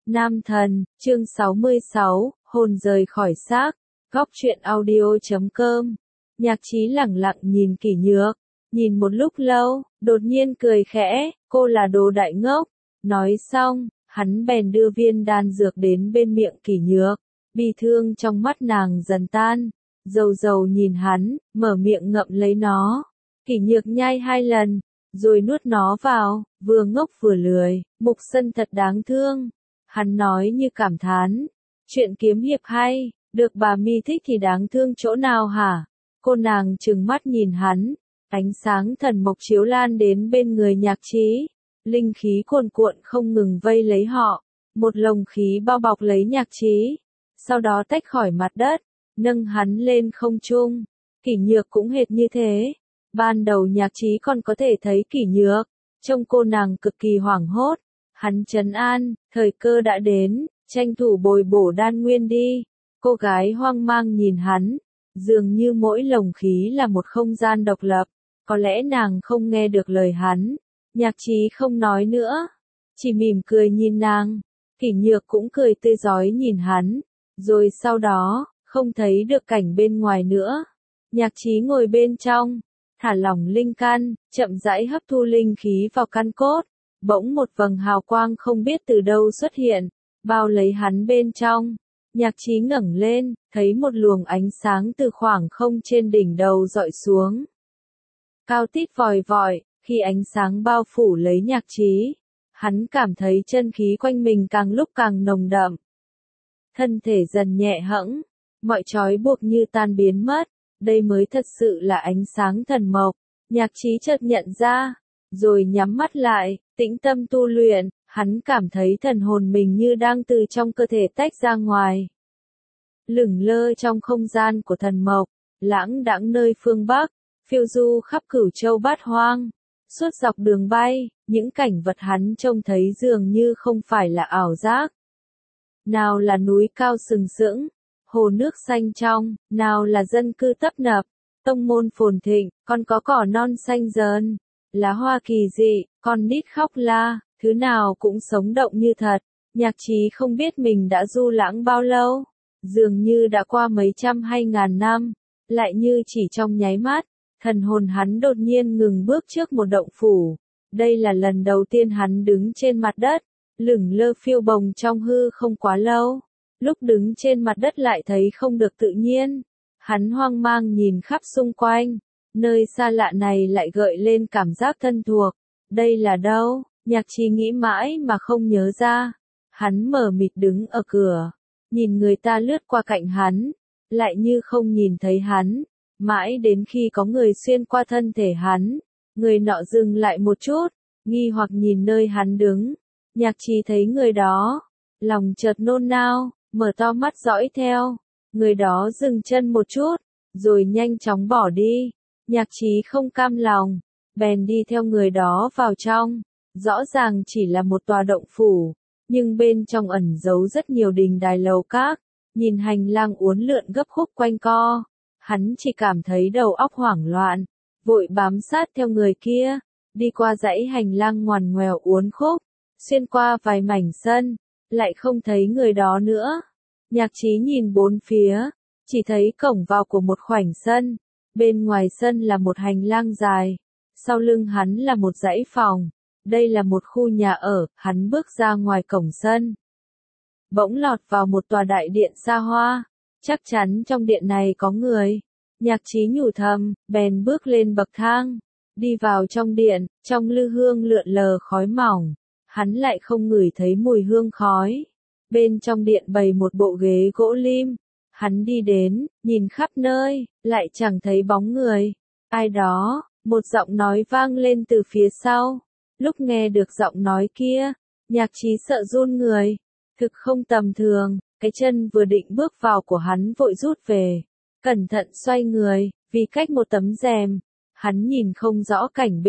Nam thần, chương 66, hồn rời khỏi xác, góc truyện audio.com. Nhạc Chí lẳng lặng nhìn Kỷ Nhược, nhìn một lúc lâu, đột nhiên cười khẽ, cô là đồ đại ngốc. Nói xong, hắn bèn đưa viên đan dược đến bên miệng Kỷ Nhược, bi thương trong mắt nàng dần tan, dầu dầu nhìn hắn, mở miệng ngậm lấy nó. Kỷ Nhược nhai 2 lần, rồi nuốt nó vào, vừa ngốc vừa lười, Mục Sân thật đáng thương. Hắn nói như cảm thán, chuyện kiếm hiệp hay, được bà mi thích thì đáng thương chỗ nào hả? Cô nàng trừng mắt nhìn hắn, ánh sáng thần mộc chiếu lan đến bên người Nhạc Chí, linh khí cuồn cuộn không ngừng vây lấy họ, một lồng khí bao bọc lấy Nhạc Chí, sau đó tách khỏi mặt đất, nâng hắn lên không trung. Kỷ Nhược cũng hệt như thế. Ban đầu Nhạc Chí còn có thể thấy Kỷ Nhược, trông cô nàng cực kỳ hoảng hốt. Hắn trấn an, thời cơ đã đến, tranh thủ bồi bổ đan nguyên đi. Cô gái hoang mang nhìn hắn, dường như mỗi lồng khí là một không gian độc lập, có lẽ nàng không nghe được lời hắn. Nhạc Chí không nói nữa, chỉ mỉm cười nhìn nàng. Kỷ Nhược cũng cười tươi rói nhìn hắn, rồi sau đó, không thấy được cảnh bên ngoài nữa. Nhạc Chí ngồi bên trong, thả lỏng linh căn, chậm rãi hấp thu linh khí vào căn cốt. Bỗng một vầng hào quang không biết từ đâu xuất hiện, bao lấy hắn bên trong. Nhạc Chí ngẩng lên, thấy một luồng ánh sáng từ khoảng không trên đỉnh đầu dọi xuống. Cao tít vòi vọi, khi ánh sáng bao phủ lấy Nhạc Chí, hắn cảm thấy chân khí quanh mình càng lúc càng nồng đậm. Thân thể dần nhẹ hẫng, mọi trói buộc như tan biến mất, đây mới thật sự là ánh sáng thần mộc. Nhạc Chí chợt nhận ra, rồi nhắm mắt lại, tĩnh tâm tu luyện, hắn cảm thấy thần hồn mình như đang từ trong cơ thể tách ra ngoài. Lửng lơ trong không gian của thần mộc, lãng đãng nơi phương Bắc, phiêu du khắp Cửu Châu Bát Hoang. Suốt dọc đường bay, những cảnh vật hắn trông thấy dường như không phải là ảo giác. Nào là núi cao sừng sững, hồ nước xanh trong, nào là dân cư tấp nập, tông môn phồn thịnh, còn có cỏ non xanh dờn, lá hoa kỳ dị, con nít khóc la, thứ nào cũng sống động như thật. Nhạc Chí không biết mình đã du lãng bao lâu, dường như đã qua mấy trăm hay ngàn năm, lại như chỉ trong nháy mắt, thần hồn hắn đột nhiên ngừng bước trước một động phủ. Đây là lần đầu tiên hắn đứng trên mặt đất, lửng lơ phiêu bồng trong hư không quá lâu. Lúc đứng trên mặt đất lại thấy không được tự nhiên, hắn hoang mang nhìn khắp xung quanh, nơi xa lạ này lại gợi lên cảm giác thân thuộc. Đây là đâu? Nhạc Chí nghĩ mãi mà không nhớ ra. Hắn mờ mịt đứng ở cửa, nhìn người ta lướt qua cạnh hắn, lại như không nhìn thấy hắn, mãi đến khi có người xuyên qua thân thể hắn, người nọ dừng lại một chút, nghi hoặc nhìn nơi hắn đứng. Nhạc Chí thấy người đó, lòng chợt nôn nao, mở to mắt dõi theo. Người đó dừng chân một chút, rồi nhanh chóng bỏ đi. Nhạc Chí không cam lòng, bèn đi theo người đó vào trong. Rõ ràng chỉ là một tòa động phủ, nhưng bên trong ẩn giấu rất nhiều đình đài lầu các. Nhìn hành lang uốn lượn gấp khúc quanh co, hắn chỉ cảm thấy đầu óc hoảng loạn, vội bám sát theo người kia, đi qua dãy hành lang ngoằn ngoèo uốn khúc, xuyên qua vài mảnh sân, lại không thấy người đó nữa. Nhạc Chí nhìn bốn phía, chỉ thấy cổng vào của một khoảnh sân, bên ngoài sân là một hành lang dài, sau lưng hắn là một dãy phòng. Đây là một khu nhà ở. Hắn bước ra ngoài cổng sân, bỗng lọt vào một tòa đại điện xa hoa, chắc chắn trong điện này có người. Nhạc Chí nhủ thầm, bèn bước lên bậc thang, đi vào trong điện, trong lư hương lượn lờ khói mỏng, hắn lại không ngửi thấy mùi hương khói. Bên trong điện bày một bộ ghế gỗ lim, hắn đi đến, nhìn khắp nơi, lại chẳng thấy bóng người. Ai đó, một giọng nói vang lên từ phía sau. Lúc nghe được giọng nói kia, Nhạc Chí sợ run người, thực không tầm thường, cái chân vừa định bước vào của hắn vội rút về, cẩn thận xoay người, vì cách một tấm rèm, hắn nhìn không rõ cảnh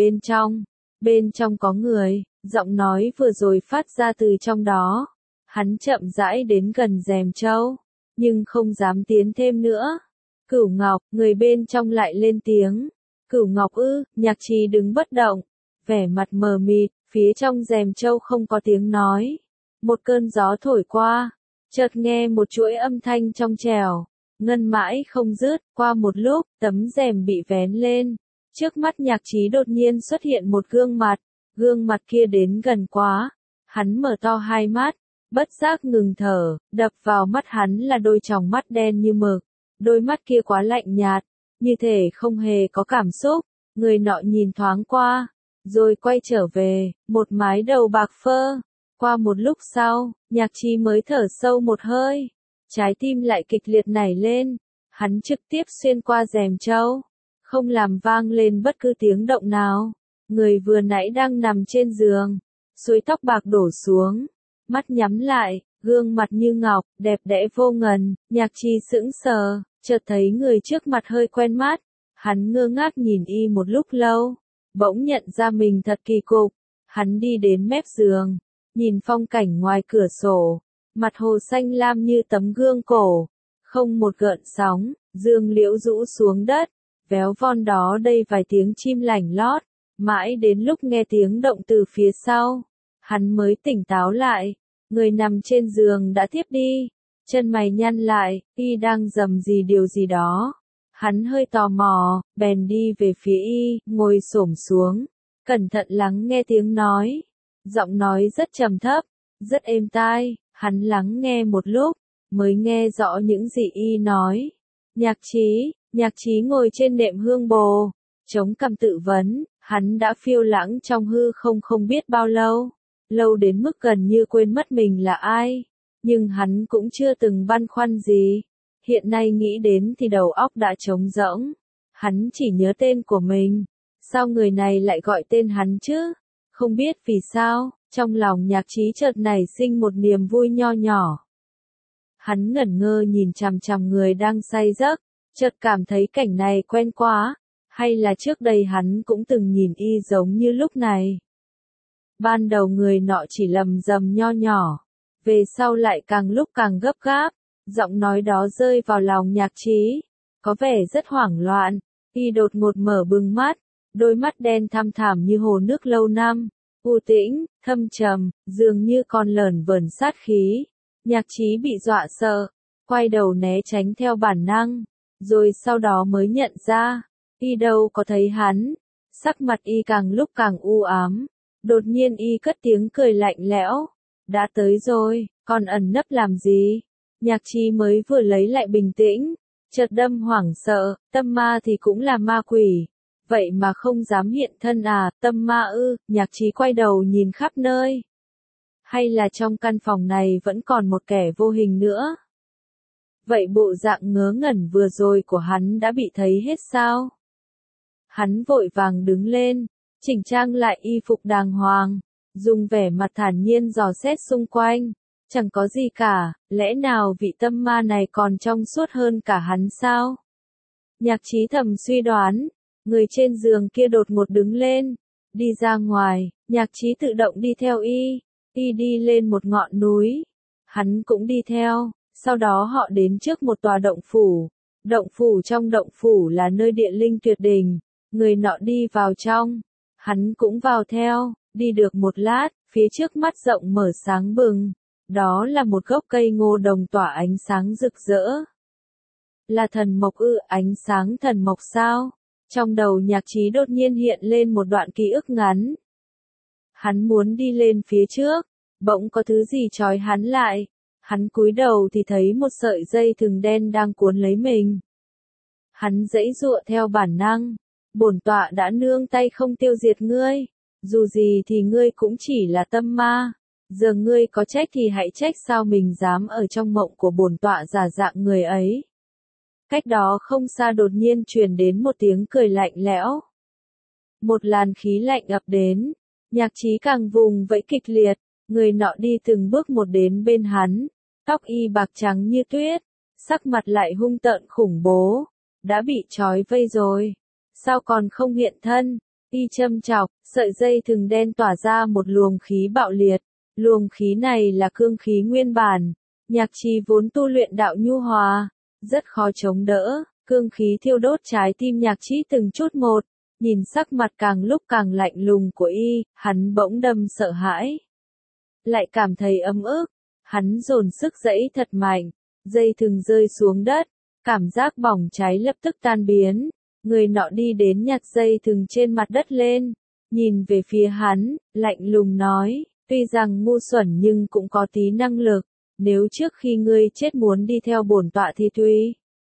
bên trong có người, giọng nói vừa rồi phát ra từ trong đó. Hắn chậm rãi đến gần rèm trâu, nhưng không dám tiến thêm nữa. Cửu Ngọc, người bên trong lại lên tiếng. Cửu Ngọc ư? Nhạc Chí đứng bất động, vẻ mặt mờ mịt, phía trong rèm trâu không có tiếng nói. Một cơn gió thổi qua, chợt nghe một chuỗi âm thanh trong trẻo, ngân mãi không dứt. Qua một lúc, tấm rèm bị vén lên. Trước mắt Nhạc Trí đột nhiên xuất hiện một gương mặt kia đến gần quá. Hắn mở to hai mắt, bất giác ngừng thở, đập vào mắt hắn là đôi tròng mắt đen như mực. Đôi mắt kia quá lạnh nhạt, như thể không hề có cảm xúc. Người nọ nhìn thoáng qua, rồi quay trở về, một mái đầu bạc phơ. Qua một lúc sau, Nhạc Trí mới thở sâu một hơi, trái tim lại kịch liệt nảy lên. Hắn trực tiếp xuyên qua rèm trâu, không làm vang lên bất cứ tiếng động nào. Người vừa nãy đang nằm trên giường, suối tóc bạc đổ xuống, mắt nhắm lại, gương mặt như ngọc, đẹp đẽ vô ngần. Nhạc Trí sững sờ, chợt thấy người trước mặt hơi quen mắt. Hắn ngơ ngác nhìn y một lúc lâu, bỗng nhận ra mình thật kỳ cục. Hắn đi đến mép giường, nhìn phong cảnh ngoài cửa sổ, mặt hồ xanh lam như tấm gương cổ, không một gợn sóng. Dương liễu rũ xuống đất, véo von đó đây vài tiếng chim lảnh lót. Mãi đến lúc nghe tiếng động từ phía sau, hắn mới tỉnh táo lại. Người nằm trên giường đã thiếp đi, chân mày nhăn lại, y đang rầm rì điều gì đó. Hắn hơi tò mò, bèn đi về phía y, ngồi xổm xuống, cẩn thận lắng nghe tiếng nói. Giọng nói rất trầm thấp, rất êm tai. Hắn lắng nghe một lúc, mới nghe rõ những gì y nói. Nhạc Trí ngồi trên nệm hương bồ, chống cằm tự vấn. Hắn đã phiêu lãng trong hư không biết bao lâu, lâu đến mức gần như quên mất mình là ai. Nhưng hắn cũng chưa từng băn khoăn gì. Hiện nay nghĩ đến thì đầu óc đã trống rỗng. Hắn chỉ nhớ tên của mình. Sao người này lại gọi tên hắn chứ? Không biết vì sao, trong lòng Nhạc Trí chợt nảy sinh một niềm vui nho nhỏ. Hắn ngẩn ngơ nhìn chằm chằm người đang say giấc, chợt cảm thấy cảnh này quen quá. Hay là trước đây hắn cũng từng nhìn y giống như lúc này. Ban đầu người nọ chỉ lầm rầm nho nhỏ, về sau lại càng lúc càng gấp gáp. Giọng nói đó rơi vào lòng Nhạc Trí, có vẻ rất hoảng loạn. Y đột ngột mở bừng mắt, đôi mắt đen thăm thẳm như hồ nước lâu năm, u tĩnh, thâm trầm, dường như còn lởn vởn sát khí. Nhạc Trí bị dọa sợ, quay đầu né tránh theo bản năng, rồi sau đó mới nhận ra, y đâu có thấy hắn. Sắc mặt y càng lúc càng u ám, đột nhiên y cất tiếng cười lạnh lẽo. Đã tới rồi, còn ẩn nấp làm gì? Nhạc Trí mới vừa lấy lại bình tĩnh, chợt đâm hoảng sợ. Tâm ma thì cũng là ma quỷ, vậy mà không dám hiện thân à? Tâm ma ư? Nhạc Trí quay đầu nhìn khắp nơi. Hay là trong căn phòng này vẫn còn một kẻ vô hình nữa? Vậy bộ dạng ngớ ngẩn vừa rồi của hắn đã bị thấy hết sao? Hắn vội vàng đứng lên, chỉnh trang lại y phục đàng hoàng, dùng vẻ mặt thản nhiên dò xét xung quanh. Chẳng có gì cả, lẽ nào vị tâm ma này còn trong suốt hơn cả hắn sao? Nhạc Trí thầm suy đoán. Người trên giường kia đột ngột đứng lên, đi ra ngoài. Nhạc Trí tự động đi theo y. Y đi lên một ngọn núi, hắn cũng đi theo. Sau đó họ đến trước một tòa động phủ. Trong động phủ là nơi địa linh tuyệt đỉnh. Người nọ đi vào trong, hắn cũng vào theo. Đi được một lát, phía trước mắt rộng mở sáng bừng. Đó là một gốc cây ngô đồng tỏa ánh sáng rực rỡ. Là thần mộc ư? Ánh sáng thần mộc sao? Trong đầu Nhạc Trí đột nhiên hiện lên một đoạn ký ức ngắn. Hắn muốn đi lên phía trước, bỗng có thứ gì trói hắn lại. Hắn cúi đầu thì thấy một sợi dây thừng đen đang cuốn lấy mình. Hắn giãy giụa theo bản năng. Bổn tọa đã nương tay không tiêu diệt ngươi. Dù gì thì ngươi cũng chỉ là tâm ma. Giờ ngươi có trách thì hãy trách sao mình dám ở trong mộng của bổn tọa giả dạng người ấy. Cách đó không xa đột nhiên truyền đến một tiếng cười lạnh lẽo. Một làn khí lạnh ập đến. Nhạc Trí càng vùng vẫy kịch liệt. Người nọ đi từng bước một đến bên hắn. Tóc y bạc trắng như tuyết. Sắc mặt lại hung tợn khủng bố. Đã bị trói vây rồi. Sao còn không hiện thân? Y châm chọc, sợi dây thừng đen tỏa ra một luồng khí bạo liệt. Luồng khí này là cương khí nguyên bản. Nhạc Trí vốn tu luyện đạo nhu hòa, rất khó chống đỡ. Cương khí thiêu đốt trái tim Nhạc Trí từng chút một. Nhìn sắc mặt càng lúc càng lạnh lùng của y, hắn bỗng đâm sợ hãi. lại cảm thấy ấm ức. Hắn dồn sức giãy thật mạnh, dây thừng rơi xuống đất, cảm giác bỏng cháy lập tức tan biến. Người nọ đi đến nhặt dây thừng trên mặt đất lên, nhìn về phía hắn, lạnh lùng nói, tuy rằng ngu xuẩn nhưng cũng có tí năng lực, nếu trước khi ngươi chết muốn đi theo bổn tọa thì tùy.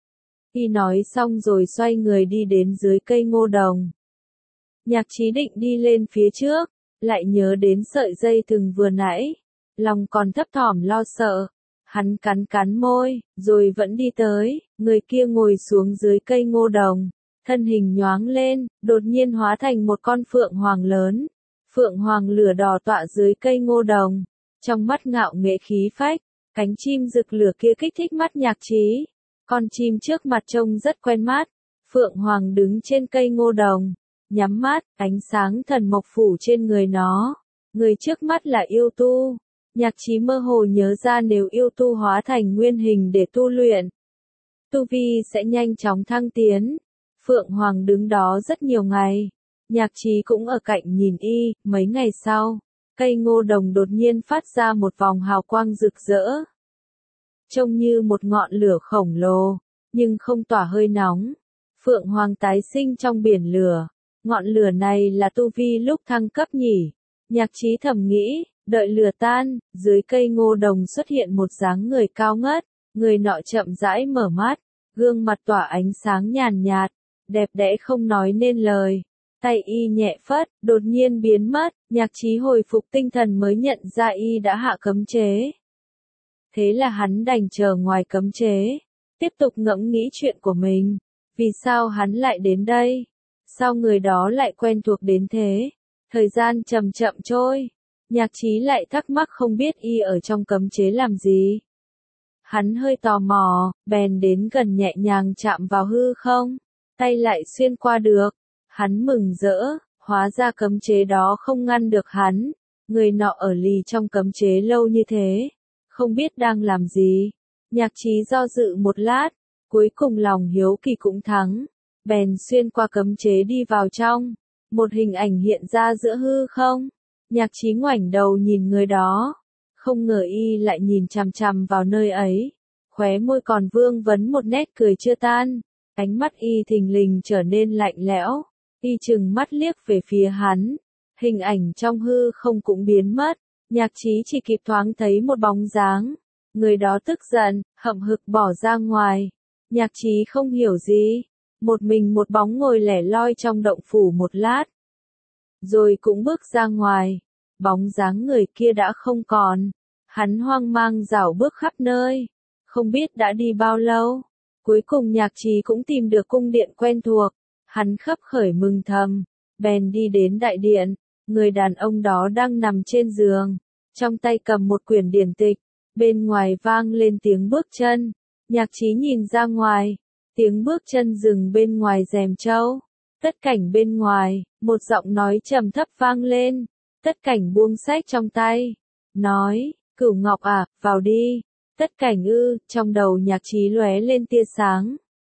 Y nói xong rồi xoay người đi đến dưới cây ngô đồng. Nhạc Chí định đi lên phía trước, lại nhớ đến sợi dây thừng vừa nãy, lòng còn thấp thỏm lo sợ. Hắn cắn cắn môi, rồi vẫn đi tới, người kia ngồi xuống dưới cây ngô đồng, thân hình nhoáng lên, đột nhiên hóa thành một con phượng hoàng lớn. Phượng hoàng lửa đỏ tọa dưới cây ngô đồng, trong mắt ngạo nghễ khí phách, cánh chim rực lửa kia kích thích mắt Nhạc Chí. Con chim trước mặt trông rất quen mắt, phượng hoàng đứng trên cây ngô đồng, nhắm mắt, ánh sáng thần mộc phủ trên người nó. Người trước mắt là yêu tu. Nhạc Chí mơ hồ nhớ ra nếu yêu tu hóa thành nguyên hình để tu luyện, tu vi sẽ nhanh chóng thăng tiến. Phượng Hoàng đứng đó rất nhiều ngày. Nhạc Chí cũng ở cạnh nhìn y. Mấy ngày sau, cây ngô đồng đột nhiên phát ra một vòng hào quang rực rỡ. Trông như một ngọn lửa khổng lồ, nhưng không tỏa hơi nóng. Phượng Hoàng tái sinh trong biển lửa. Ngọn lửa này là tu vi lúc thăng cấp nhỉ? Nhạc Chí thầm nghĩ. Đợi lửa tan, dưới cây ngô đồng xuất hiện một dáng người cao ngất, người nọ chậm rãi mở mắt, gương mặt tỏa ánh sáng nhàn nhạt, đẹp đẽ không nói nên lời. Tay y nhẹ phất, đột nhiên biến mất, Nhạc Chí hồi phục tinh thần mới nhận ra y đã hạ cấm chế. Thế là hắn đành chờ ngoài cấm chế, tiếp tục ngẫm nghĩ chuyện của mình. Vì sao hắn lại đến đây? Sao người đó lại quen thuộc đến thế? Thời gian chậm chậm trôi. Nhạc Chí lại thắc mắc không biết y ở trong cấm chế làm gì. Hắn hơi tò mò, bèn đến gần nhẹ nhàng chạm vào hư không, tay lại xuyên qua được. Hắn mừng rỡ, hóa ra cấm chế đó không ngăn được hắn. Người nọ ở lì trong cấm chế lâu như thế, không biết đang làm gì. Nhạc Chí do dự một lát, cuối cùng lòng hiếu kỳ cũng thắng, bèn xuyên qua cấm chế đi vào trong. Một hình ảnh hiện ra giữa hư không. Nhạc Chí ngoảnh đầu nhìn người đó, không ngờ y lại nhìn chằm chằm vào nơi ấy, khóe môi còn vương vấn một nét cười chưa tan, ánh mắt y thình lình trở nên lạnh lẽo, y trừng mắt liếc về phía hắn, hình ảnh trong hư không cũng biến mất, Nhạc Chí chỉ kịp thoáng thấy một bóng dáng, người đó tức giận, hậm hực bỏ ra ngoài, Nhạc Chí không hiểu gì, một mình một bóng ngồi lẻ loi trong động phủ một lát. Rồi cũng bước ra ngoài, bóng dáng người kia đã không còn, hắn hoang mang rảo bước khắp nơi, không biết đã đi bao lâu, cuối cùng Nhạc Chí cũng tìm được cung điện quen thuộc, hắn khấp khởi mừng thầm, bèn đi đến đại điện, người đàn ông đó đang nằm trên giường, trong tay cầm một quyển điển tịch, bên ngoài vang lên tiếng bước chân, Nhạc Chí nhìn ra ngoài, tiếng bước chân dừng bên ngoài rèm trâu. Tất Cảnh bên ngoài, một giọng nói trầm thấp vang lên. Tất Cảnh buông sách trong tay, nói, Cửu Ngọc à, vào đi. Tất Cảnh ư, trong đầu Nhạc Chí lóe lên tia sáng.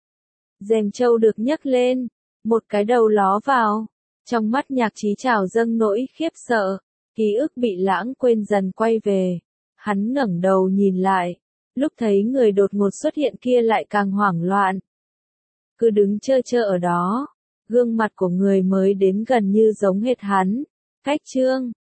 Rèm trâu được nhấc lên, một cái đầu ló vào. Trong mắt Nhạc Chí trào dâng nỗi khiếp sợ, ký ức bị lãng quên dần quay về. Hắn ngẩng đầu nhìn lại, lúc thấy người đột ngột xuất hiện kia lại càng hoảng loạn. Cứ đứng trơ trơ ở đó. Gương mặt của người mới đến gần như giống hệt hắn. Cách chương